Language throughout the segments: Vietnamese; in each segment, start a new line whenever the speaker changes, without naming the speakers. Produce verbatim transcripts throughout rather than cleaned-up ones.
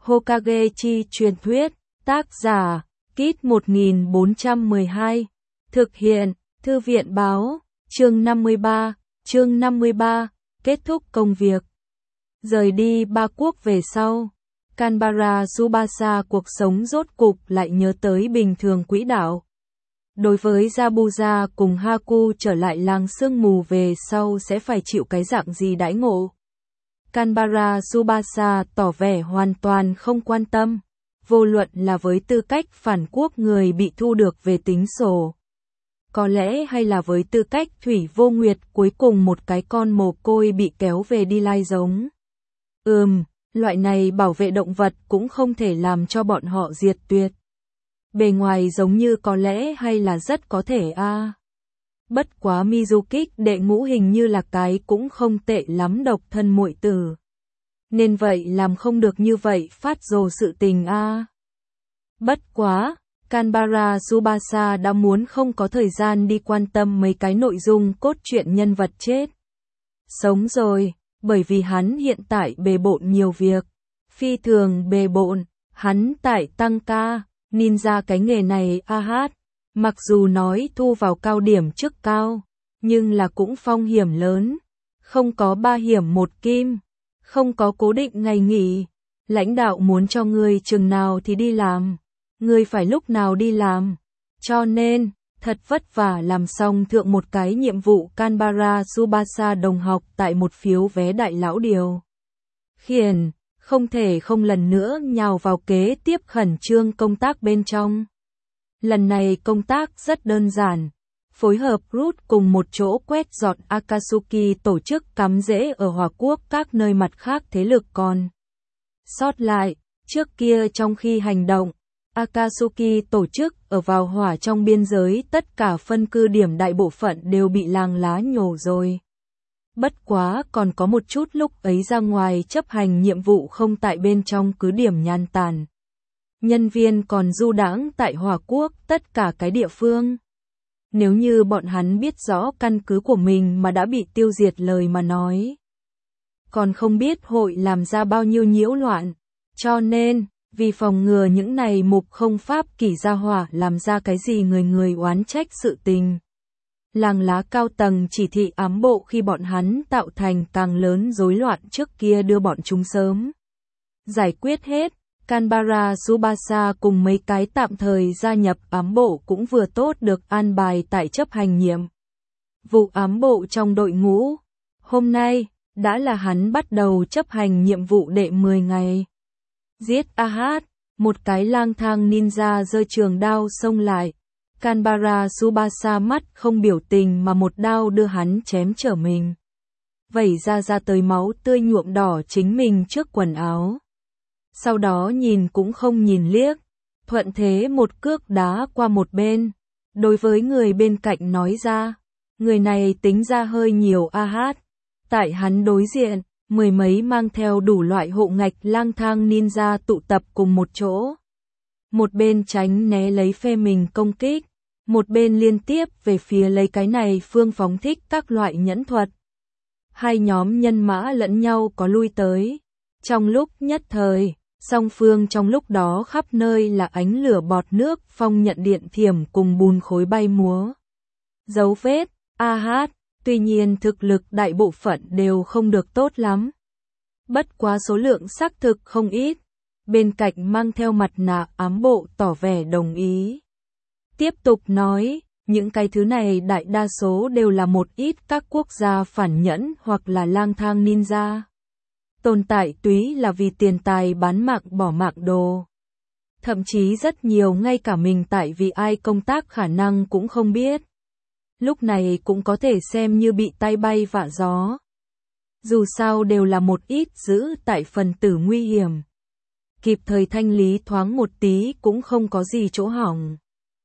Hokage chi truyền thuyết, tác giả, Kit một nghìn bốn trăm mười hai, thực hiện, Thư viện báo, chương năm mươi ba, chương năm mươi ba, kết thúc công việc. Rời đi ba quốc về sau, Kanbara Tsubasa cuộc sống rốt cục lại nhớ tới bình thường quỹ đạo. Đối với Zabuza cùng Haku trở lại làng sương mù về sau sẽ phải chịu cái dạng gì đãi ngộ. Kanbara Tsubasa tỏ vẻ hoàn toàn không quan tâm, vô luận là với tư cách phản quốc người bị thu được về tính sổ. Có lẽ hay là với tư cách Thủy Vô Nguyệt cuối cùng một cái con mồ côi bị kéo về đi lai giống. Ừm, loại này bảo vệ động vật cũng không thể làm cho bọn họ diệt tuyệt. Bề ngoài giống như có lẽ hay là rất có thể a. À. Bất quá Mizukik đệ ngũ hình như là cái cũng không tệ lắm độc thân muội tử. Nên vậy làm không được như vậy phát rồ sự tình a. À. Bất quá, Kanbara Tsubasa đã muốn không có thời gian đi quan tâm mấy cái nội dung cốt truyện nhân vật chết. Sống rồi, bởi vì hắn hiện tại bề bộn nhiều việc. Phi thường bề bộn, hắn tại tăng ca, ninja cái nghề này a hát. Mặc dù nói thu vào cao điểm chức cao, nhưng là cũng phong hiểm lớn. Không có ba hiểm một kim, không có cố định ngày nghỉ. Lãnh đạo muốn cho ngươi chừng nào thì đi làm, ngươi phải lúc nào đi làm. Cho nên, thật vất vả làm xong thượng một cái nhiệm vụ Kanbara Tsubasa đồng học tại một phiếu vé đại lão điều khiển, không thể không lần nữa nhào vào kế tiếp khẩn trương công tác bên trong. Lần này công tác rất đơn giản, phối hợp Root cùng một chỗ quét dọn Akatsuki tổ chức cắm rễ ở Hòa Quốc các nơi mặt khác thế lực còn sót lại. Trước kia trong khi hành động, Akatsuki tổ chức ở vào hỏa trong biên giới tất cả phân cư điểm đại bộ phận đều bị làng lá nhổ rồi. Bất quá còn có một chút lúc ấy ra ngoài chấp hành nhiệm vụ không tại bên trong cứ điểm nhàn tản. Nhân viên còn du đãng tại Hòa Quốc tất cả cái địa phương. Nếu như bọn hắn biết rõ căn cứ của mình mà đã bị tiêu diệt lời mà nói, còn không biết hội làm ra bao nhiêu nhiễu loạn. Cho nên, vì phòng ngừa những này mục không pháp kỷ gia hỏa làm ra cái gì người người oán trách sự tình. Làng lá cao tầng chỉ thị ám bộ khi bọn hắn tạo thành càng lớn rối loạn trước kia đưa bọn chúng sớm giải quyết hết. Kanbara Tsubasa cùng mấy cái tạm thời gia nhập ám bộ cũng vừa tốt được an bài tại chấp hành nhiệm vụ ám bộ trong đội ngũ. Hôm nay, đã là hắn bắt đầu chấp hành nhiệm vụ đệ mười ngày. Giết a hát, một cái lang thang ninja giơ trường đao xông lại. Kanbara Tsubasa mắt không biểu tình mà một đao đưa hắn chém trở mình. Vẩy ra ra tới máu tươi nhuộm đỏ chính mình trước quần áo. Sau đó nhìn cũng không nhìn liếc, thuận thế một cước đá qua một bên. Đối với người bên cạnh nói ra, người này tính ra hơi nhiều a hát. Tại hắn đối diện, mười mấy mang theo đủ loại hộ ngạch lang thang ninja tụ tập cùng một chỗ. Một bên tránh né lấy phe mình công kích, một bên liên tiếp về phía lấy cái này phương phóng thích các loại nhẫn thuật. Hai nhóm nhân mã lẫn nhau có lui tới. Trong lúc nhất thời, song phương trong lúc đó khắp nơi là ánh lửa bọt nước, phong nhận điện thiểm cùng bùn khối bay múa. Dấu vết, a hát, tuy nhiên thực lực đại bộ phận đều không được tốt lắm. Bất quá số lượng xác thực không ít. Bên cạnh mang theo mặt nạ ám bộ tỏ vẻ đồng ý. Tiếp tục nói, những cái thứ này đại đa số đều là một ít các quốc gia phản nhẫn hoặc là lang thang ninja. Tồn tại túy là vì tiền tài bán mạng bỏ mạng đồ. Thậm chí rất nhiều ngay cả mình tại vì ai công tác khả năng cũng không biết. Lúc này cũng có thể xem như bị tay bay vạ gió. Dù sao đều là một ít giữ tại phần tử nguy hiểm. Kịp thời thanh lý thoáng một tí cũng không có gì chỗ hỏng.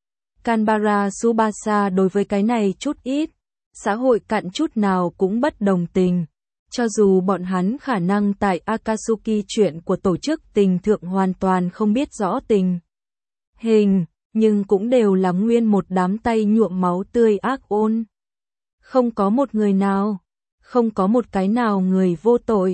Kanbara Tsubasa đối với cái này chút ít, xã hội cặn chút nào cũng bất đồng tình. Cho dù bọn hắn khả năng tại Akatsuki chuyện của tổ chức tình thượng hoàn toàn không biết rõ tình hình, nhưng cũng đều là nguyên một đám tay nhuộm máu tươi ác ôn. Không có một người nào, không có một cái nào người vô tội.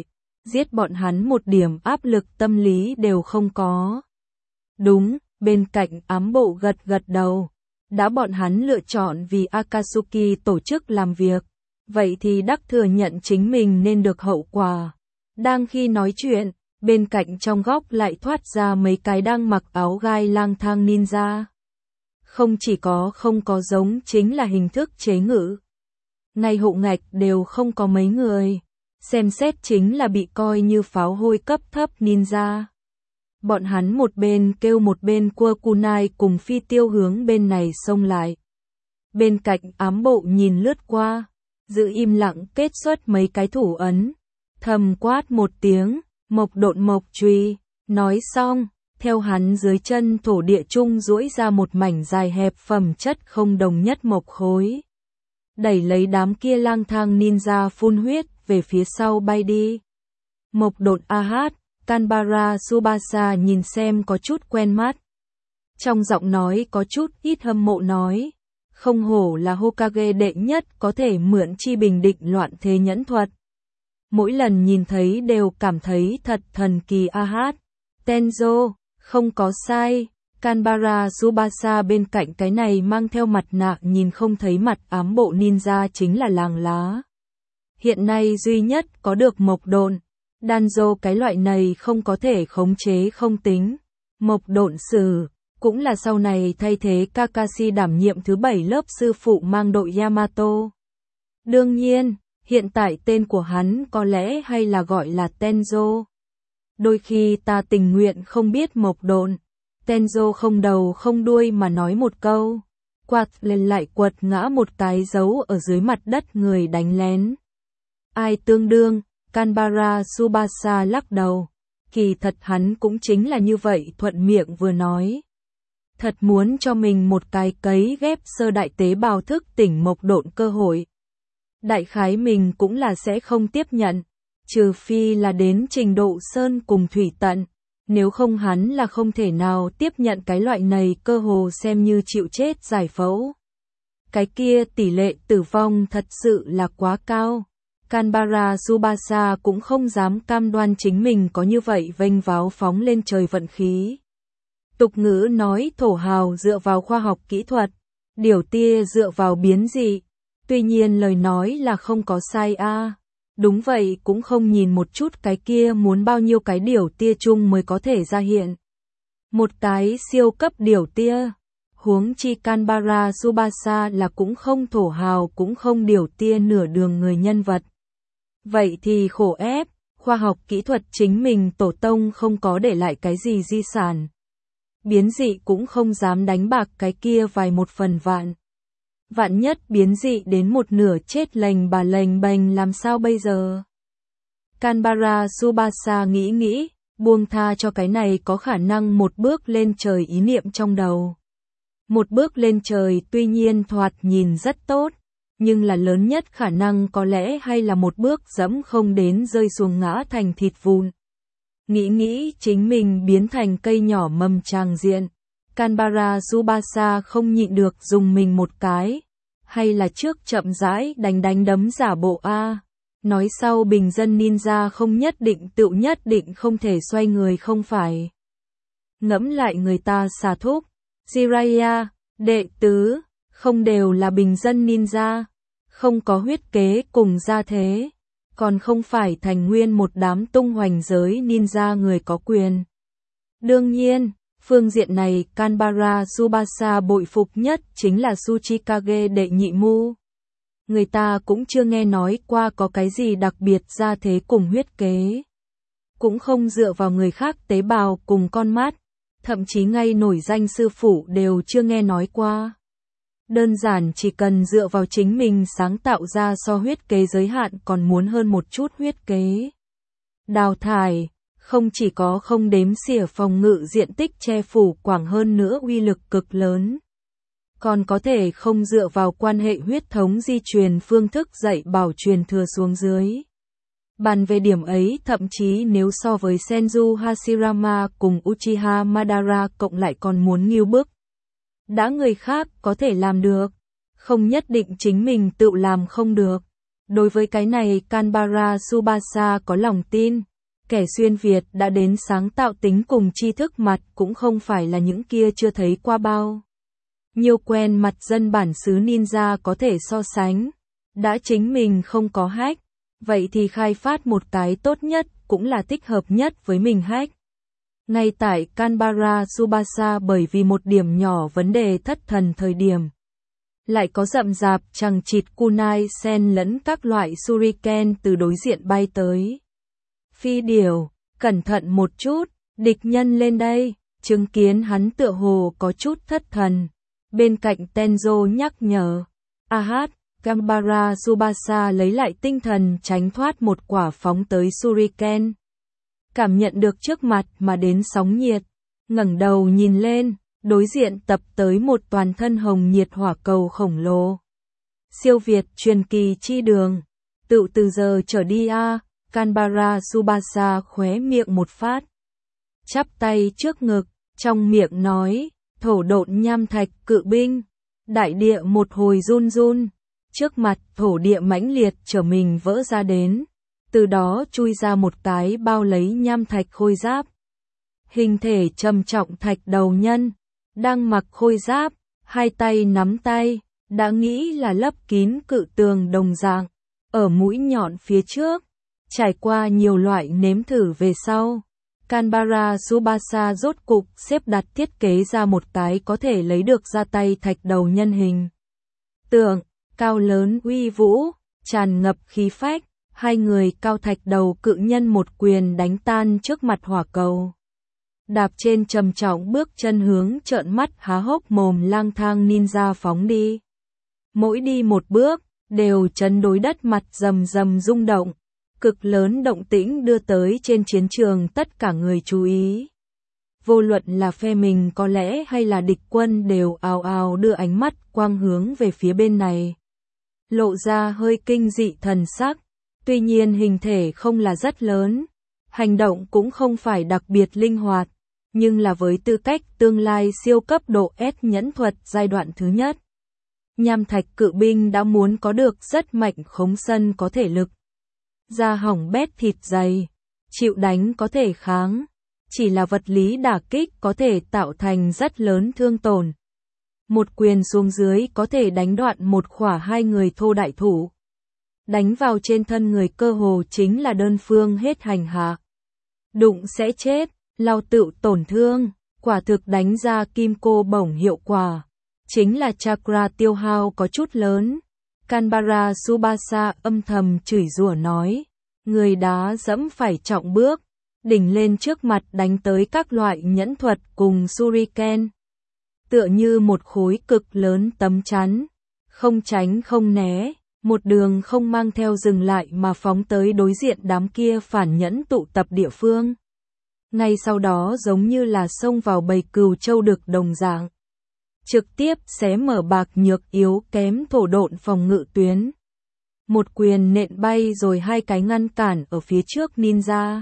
giết bọn hắn một điểm áp lực tâm lý đều không có. Đúng, bên cạnh ám bộ gật gật đầu. Đã bọn hắn lựa chọn vì Akatsuki tổ chức làm việc, vậy thì đắc thừa nhận chính mình nên được hậu quả. Đang khi nói chuyện, bên cạnh trong góc lại thoát ra mấy cái đang mặc áo gai lang thang ninja. Không chỉ có không có giống chính là hình thức chế ngự. Ngay hộ ngạch đều không có mấy người, xem xét chính là bị coi như pháo hôi cấp thấp ninja. Bọn hắn một bên kêu một bên cua kunai cùng phi tiêu hướng bên này xông lại. Bên cạnh ám bộ nhìn lướt qua, giữ im lặng kết xuất mấy cái thủ ấn. Thầm quát một tiếng, mộc độn mộc truy, nói xong, theo hắn dưới chân thổ địa trung duỗi ra một mảnh dài hẹp phẩm chất không đồng nhất mộc khối. Đẩy lấy đám kia lang thang ninja phun huyết về phía sau bay đi. Mộc độn a hát. Kanbara Tsubasa nhìn xem có chút quen mắt. Trong giọng nói có chút ít hâm mộ nói, không hổ là Hokage đệ nhất có thể mượn chi bình định loạn thế nhẫn thuật. Mỗi lần nhìn thấy đều cảm thấy thật thần kỳ a hát. Tenzo, không có sai, Kanbara Tsubasa bên cạnh cái này mang theo mặt nạ nhìn không thấy mặt ám bộ ninja chính là làng lá. Hiện nay duy nhất có được mộc độn. Danzo cái loại này không có thể khống chế không tính. Mộc độn sử, cũng là sau này thay thế Kakashi đảm nhiệm thứ bảy lớp sư phụ mang đội Yamato. Đương nhiên, hiện tại tên của hắn có lẽ hay là gọi là Tenzo. Đôi khi ta tình nguyện không biết mộc độn. Tenzo không đầu không đuôi mà nói một câu. Quạt lên lại quật ngã một cái dấu ở dưới mặt đất người đánh lén. Ai tương đương? Kanbara Tsubasa lắc đầu. Kỳ thật hắn cũng chính là như vậy thuận miệng vừa nói. Thật muốn cho mình một cái cấy ghép sơ đại tế bào thức tỉnh mộc độn cơ hội. Đại khái mình cũng là sẽ không tiếp nhận. Trừ phi là đến trình độ sơn cùng thủy tận. Nếu không hắn là không thể nào tiếp nhận cái loại này cơ hồ xem như chịu chết giải phẫu. Cái kia tỷ lệ tử vong thật sự là quá cao. Kanbara Tsubasa cũng không dám cam đoan chính mình có như vậy vênh váo phóng lên trời vận khí. Tục ngữ nói thổ hào dựa vào khoa học kỹ thuật, điểu tia dựa vào biến dị. Tuy nhiên lời nói là không có sai a. À. Đúng vậy cũng không nhìn một chút cái kia muốn bao nhiêu cái điểu tia chung mới có thể ra hiện. Một cái siêu cấp điểu tia. Huống chi Kanbara Tsubasa là cũng không thổ hào cũng không điểu tia nửa đường người nhân vật. Vậy thì khổ ép, khoa học kỹ thuật chính mình tổ tông không có để lại cái gì di sản. Biến dị cũng không dám đánh bạc cái kia vài một phần vạn. Vạn nhất biến dị đến một nửa chết lềnh bà lềnh bềnh làm sao bây giờ? Kanbara Tsubasa nghĩ nghĩ, buông tha cho cái này có khả năng một bước lên trời ý niệm trong đầu. Một bước lên trời tuy nhiên thoạt nhìn rất tốt. Nhưng là lớn nhất khả năng có lẽ hay là một bước dẫm không đến rơi xuống ngã thành thịt vụn. Nghĩ nghĩ chính mình biến thành cây nhỏ mầm tràng diện. Kanbara Tsubasa không nhịn được dùng mình một cái. Hay là trước chậm rãi đánh đánh đấm giả bộ a. Nói sau bình dân ninja không nhất định tự nhất định không thể xoay người không phải. Ngẫm lại người ta xà thúc. Jiraiya, đệ tứ, không đều là bình dân ninja. Không có huyết kế cùng gia thế, còn không phải thành nguyên một đám tung hoành giới ninja người có quyền. Đương nhiên, phương diện này Kanbara Tsubasa bội phục nhất chính là Tsuchikage đệ nhị mu. Người ta cũng chưa nghe nói qua có cái gì đặc biệt gia thế cùng huyết kế. Cũng không dựa vào người khác tế bào cùng con mắt, thậm chí ngay nổi danh sư phụ đều chưa nghe nói qua. Đơn giản chỉ cần dựa vào chính mình sáng tạo ra so huyết kế giới hạn còn muốn hơn một chút huyết kế. Đào thải, không chỉ có không đếm xỉa phòng ngự diện tích che phủ quảng hơn nữa uy lực cực lớn. Còn có thể không dựa vào quan hệ huyết thống di truyền phương thức dạy bảo truyền thừa xuống dưới. Bàn về điểm ấy thậm chí nếu so với Senju Hashirama cùng Uchiha Madara cộng lại còn muốn nghiêu bức. Đã người khác có thể làm được, không nhất định chính mình tự làm không được. Đối với cái này Kanbara Tsubasa có lòng tin, Kẻ xuyên Việt đã đến sáng tạo tính cùng tri thức mặt cũng không phải là những kia chưa thấy qua bao. Nhiều quen mặt dân bản xứ ninja có thể so sánh. Đã chính mình không có hack, vậy thì khai phát một cái tốt nhất cũng là thích hợp nhất với mình hack. Ngay tại Canberra Tsubasa bởi vì một điểm nhỏ vấn đề thất thần thời điểm. Lại có rậm rạp chằng chịt kunai sen lẫn các loại shuriken từ đối diện bay tới. Phi điểu, cẩn thận một chút, địch nhân lên đây, chứng kiến hắn tựa hồ có chút thất thần. Bên cạnh Tenzo nhắc nhở. Ahat, Canberra Tsubasa lấy lại tinh thần tránh thoát một quả phóng tới shuriken. Cảm nhận được trước mặt mà đến sóng nhiệt, ngẩng đầu nhìn lên, đối diện tập tới một toàn thân hồng nhiệt hỏa cầu khổng lồ. Siêu Việt truyền kỳ chi đường, tự từ giờ trở đi a, Canberra Tsubasa khóe miệng một phát. Chắp tay trước ngực, trong miệng nói, thổ độn nham thạch cự binh. Đại địa một hồi run run, trước mặt thổ địa mãnh liệt trở mình vỡ ra đến. Từ đó chui ra một cái bao lấy nham thạch khôi giáp. Hình thể trầm trọng thạch đầu nhân, đang mặc khôi giáp, hai tay nắm tay, đã nghĩ là lấp kín cự tường đồng dạng, ở mũi nhọn phía trước. Trải qua nhiều loại nếm thử về sau, Canberra Tsubasa rốt cục xếp đặt thiết kế ra một cái có thể lấy được ra tay thạch đầu nhân hình. Tượng, cao lớn uy vũ, tràn ngập khí phách. Hai người cao thạch đầu cự nhân một quyền đánh tan trước mặt hỏa cầu. Đạp trên trầm trọng bước chân hướng trợn mắt há hốc mồm lang thang ninja phóng đi. Mỗi đi một bước, đều chấn đối đất mặt rầm rầm rung động. Cực lớn động tĩnh đưa tới trên chiến trường tất cả người chú ý. Vô luận là phe mình có lẽ hay là địch quân đều ào ào đưa ánh mắt quang hướng về phía bên này. Lộ ra hơi kinh dị thần sắc. Tuy nhiên hình thể không là rất lớn, hành động cũng không phải đặc biệt linh hoạt, nhưng là với tư cách tương lai siêu cấp độ S nhẫn thuật giai đoạn thứ nhất. Nham thạch cự binh đã muốn có được rất mạnh khống sân có thể lực. Da hỏng bét thịt dày, chịu đánh có thể kháng, chỉ là vật lý đả kích có thể tạo thành rất lớn thương tổn. Một quyền xuống dưới có thể đánh đoạn một khỏa hai người thô đại thủ. Đánh vào trên thân người cơ hồ chính là đơn phương hết hành hạ. Đụng sẽ chết, lao tự tổn thương, quả thực đánh ra kim cô bổng hiệu quả. Chính là chakra tiêu hao có chút lớn. Canberra Tsubasa âm thầm chửi rủa nói. Người đá dẫm phải trọng bước, đỉnh lên trước mặt đánh tới các loại nhẫn thuật cùng shuriken. Tựa như một khối cực lớn tấm chắn, không tránh không né. Một đường không mang theo dừng lại mà phóng tới đối diện đám kia phản nhẫn tụ tập địa phương. Ngay sau đó giống như là xông vào bầy cừu trâu đực đồng dạng. Trực tiếp xé mở bạc nhược yếu kém thổ độn phòng ngự tuyến. Một quyền nện bay rồi hai cái ngăn cản ở phía trước ninja.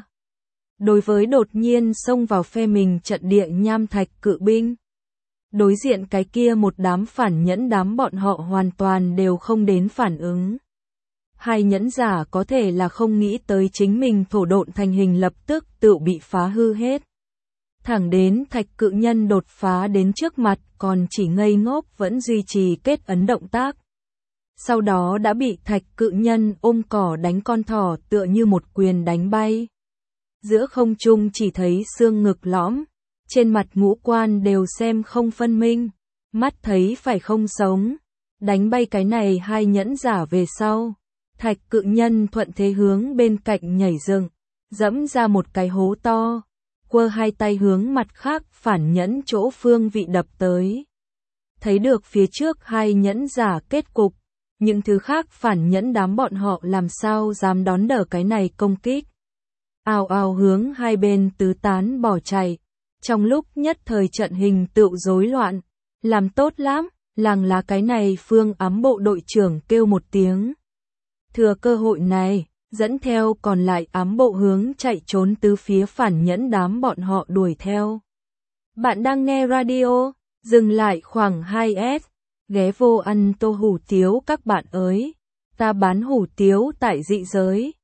Đối với đột nhiên xông vào phe mình trận địa nham thạch cự binh. Đối diện cái kia một đám phản nhẫn đám bọn họ hoàn toàn đều không đến phản ứng. Hai nhẫn giả có thể là không nghĩ tới chính mình thổ độn thành hình lập tức tự bị phá hư hết. Thẳng đến thạch cự nhân đột phá đến trước mặt còn chỉ ngây ngốc vẫn duy trì kết ấn động tác. Sau đó đã bị thạch cự nhân ôm cỏ đánh con thỏ tựa như một quyền đánh bay. Giữa không trung chỉ thấy xương ngực lõm. Trên mặt ngũ quan đều xem không phân minh, mắt thấy phải không sống, đánh bay cái này hai nhẫn giả về sau. Thạch cự nhân thuận thế hướng bên cạnh nhảy dựng, dẫm ra một cái hố to, quơ hai tay hướng mặt khác phản nhẫn chỗ phương vị đập tới. Thấy được phía trước hai nhẫn giả kết cục, những thứ khác phản nhẫn đám bọn họ làm sao dám đón đỡ cái này công kích. Ào ào hướng hai bên tứ tán bỏ chạy. Trong lúc nhất thời trận hình tựu rối loạn, làm tốt lắm, làng lá cái này phương ám bộ đội trưởng kêu một tiếng. Thừa cơ hội này, dẫn theo còn lại ám bộ hướng chạy trốn tứ phía phản nhẫn đám bọn họ đuổi theo. Bạn đang nghe radio, dừng lại khoảng hai S, ghé vô ăn tô hủ tiếu các bạn ơi, ta bán hủ tiếu tại dị giới.